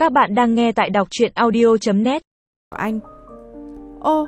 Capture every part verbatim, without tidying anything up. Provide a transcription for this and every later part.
Các bạn đang nghe tại đọc truyện audio chấm net. Anh. Ô.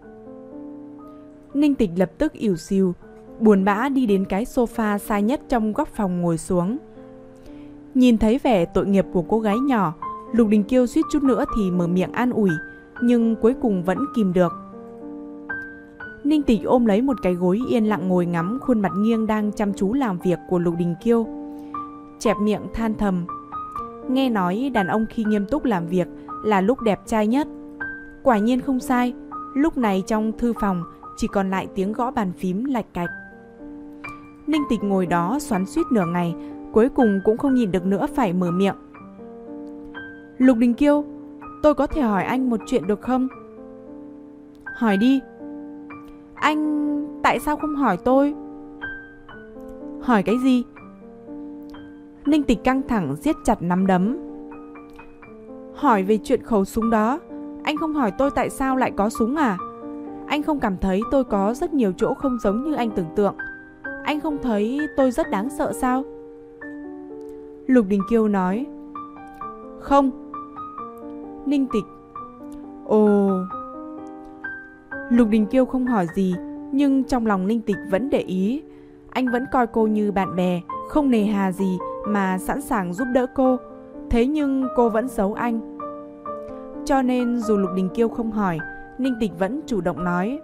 Ninh Tịch lập tức ỉu xìu, buồn bã đi đến cái sofa xa nhất trong góc phòng ngồi xuống. Nhìn thấy vẻ tội nghiệp của cô gái nhỏ, Lục Đình Kiêu suýt chút nữa thì mở miệng an ủi, nhưng cuối cùng vẫn kìm được. Ninh Tịch ôm lấy một cái gối yên lặng ngồi ngắm khuôn mặt nghiêng đang chăm chú làm việc của Lục Đình Kiêu. Chẹp miệng than thầm. Nghe nói đàn ông khi nghiêm túc làm việc là lúc đẹp trai nhất. Quả nhiên không sai, lúc này trong thư phòng chỉ còn lại tiếng gõ bàn phím lạch cạch. Ninh Tịch ngồi đó xoắn xuýt nửa ngày, cuối cùng cũng không nhịn được nữa phải mở miệng. Lục Đình Kiêu, tôi có thể hỏi anh một chuyện được không? Hỏi đi. Anh tại sao không hỏi tôi? Hỏi cái gì? Ninh Tịch căng thẳng siết chặt nắm đấm. Hỏi về chuyện khẩu súng đó. Anh không hỏi tôi tại sao lại có súng à? Anh không cảm thấy tôi có rất nhiều chỗ không giống như anh tưởng tượng? Anh không thấy tôi rất đáng sợ sao? Lục Đình Kiêu nói. Không. Ninh Tịch. Ồ. Lục Đình Kiêu không hỏi gì, nhưng trong lòng Ninh Tịch vẫn để ý. Anh vẫn coi cô như bạn bè, không nề hà gì mà sẵn sàng giúp đỡ cô. Thế nhưng cô vẫn giấu anh. Cho nên dù Lục Đình Kiêu không hỏi, Ninh Tịch vẫn chủ động nói.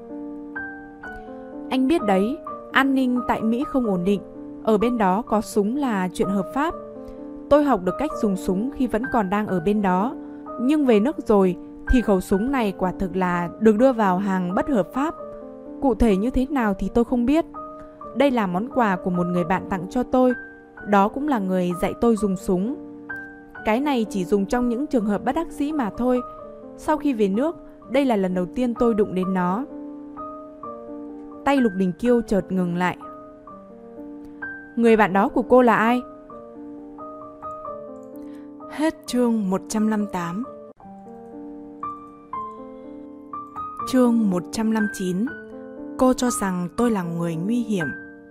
Anh biết đấy, an ninh tại Mỹ không ổn định. Ở bên đó có súng là chuyện hợp pháp. Tôi học được cách dùng súng khi vẫn còn đang ở bên đó. Nhưng về nước rồi thì khẩu súng này quả thực là được đưa vào hàng bất hợp pháp. Cụ thể như thế nào thì tôi không biết. Đây là món quà của một người bạn tặng cho tôi. Đó cũng là người dạy tôi dùng súng. Cái này chỉ dùng trong những trường hợp bất đắc dĩ mà thôi. Sau khi về nước, đây là lần đầu tiên tôi đụng đến nó. Tay Lục Đình Kiêu chợt ngừng lại. Người bạn đó của cô là ai? Hết chương một trăm năm mươi tám. Chương một trăm năm mươi chín. Cô cho rằng tôi là người nguy hiểm.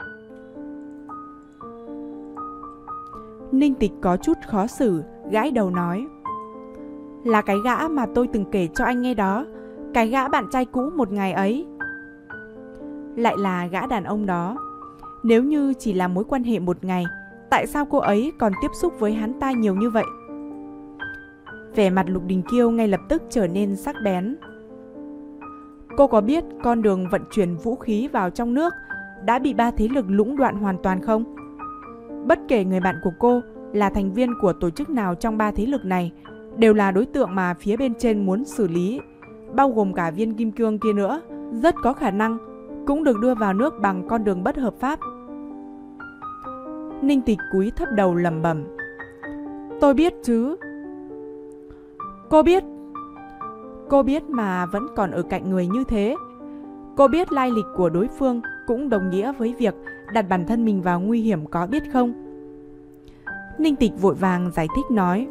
Ninh Tịch có chút khó xử, gãi đầu nói. Là cái gã mà tôi từng kể cho anh nghe đó. Cái gã bạn trai cũ một ngày ấy. Lại là gã đàn ông đó. Nếu như chỉ là mối quan hệ một ngày, tại sao cô ấy còn tiếp xúc với hắn ta nhiều như vậy? Vẻ mặt Lục Đình Kiêu ngay lập tức trở nên sắc bén. Cô có biết con đường vận chuyển vũ khí vào trong nước đã bị ba thế lực lũng đoạn hoàn toàn không? Bất kể người bạn của cô là thành viên của tổ chức nào trong ba thế lực này, đều là đối tượng mà phía bên trên muốn xử lý, bao gồm cả viên kim cương kia nữa, rất có khả năng cũng được đưa vào nước bằng con đường bất hợp pháp. Ninh Tịch cúi thấp đầu lẩm bẩm. Tôi biết chứ. Cô biết. Cô biết mà vẫn còn ở cạnh người như thế. Cô biết lai lịch của đối phương cũng đồng nghĩa với việc đặt bản thân mình vào nguy hiểm, có biết không? Ninh Tịch vội vàng giải thích nói.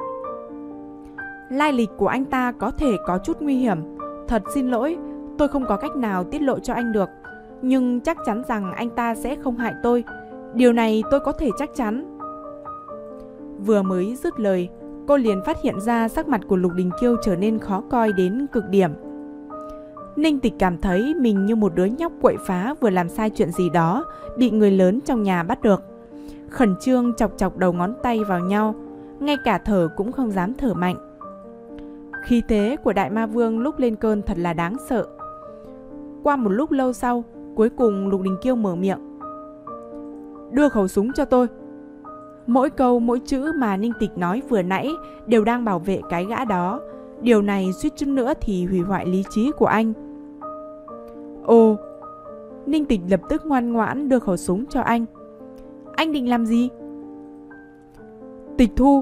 Lai lịch của anh ta có thể có chút nguy hiểm. Thật xin lỗi, tôi không có cách nào tiết lộ cho anh được. Nhưng chắc chắn rằng anh ta sẽ không hại tôi. Điều này tôi có thể chắc chắn. Vừa mới dứt lời, cô liền phát hiện ra sắc mặt của Lục Đình Kiêu trở nên khó coi đến cực điểm. Ninh Tịch cảm thấy mình như một đứa nhóc quậy phá vừa làm sai chuyện gì đó, bị người lớn trong nhà bắt được. Khẩn trương chọc chọc đầu ngón tay vào nhau, ngay cả thở cũng không dám thở mạnh. Khí thế của Đại Ma Vương lúc lên cơn thật là đáng sợ. Qua một lúc lâu sau, cuối cùng Lục Đình Kiêu mở miệng. Đưa khẩu súng cho tôi. Mỗi câu mỗi chữ mà Ninh Tịch nói vừa nãy đều đang bảo vệ cái gã đó. Điều này suýt chút nữa thì hủy hoại lý trí của anh. Ồ. Ninh Tịch lập tức ngoan ngoãn đưa khẩu súng cho anh. Anh định làm gì? Tịch thu.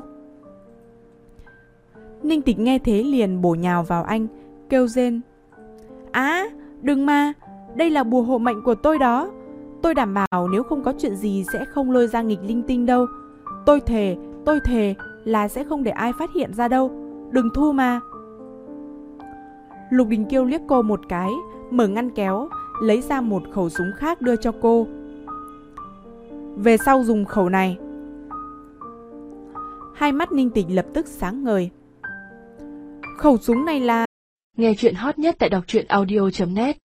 Ninh Tịch nghe thế liền bổ nhào vào anh, kêu rên. Á, à, đừng mà, đây là bùa hộ mệnh của tôi đó. Tôi đảm bảo nếu không có chuyện gì sẽ không lôi ra nghịch linh tinh đâu. Tôi thề, tôi thề là sẽ không để ai phát hiện ra đâu. Đừng thu mà. Lục Đình Kiêu liếc cô một cái, mở ngăn kéo, lấy ra một khẩu súng khác đưa cho cô. Về sau dùng khẩu này. Hai mắt Ninh Tịch lập tức sáng ngời. Khẩu súng này là... Nghe chuyện hot nhất tại đọc truyện audio chấm net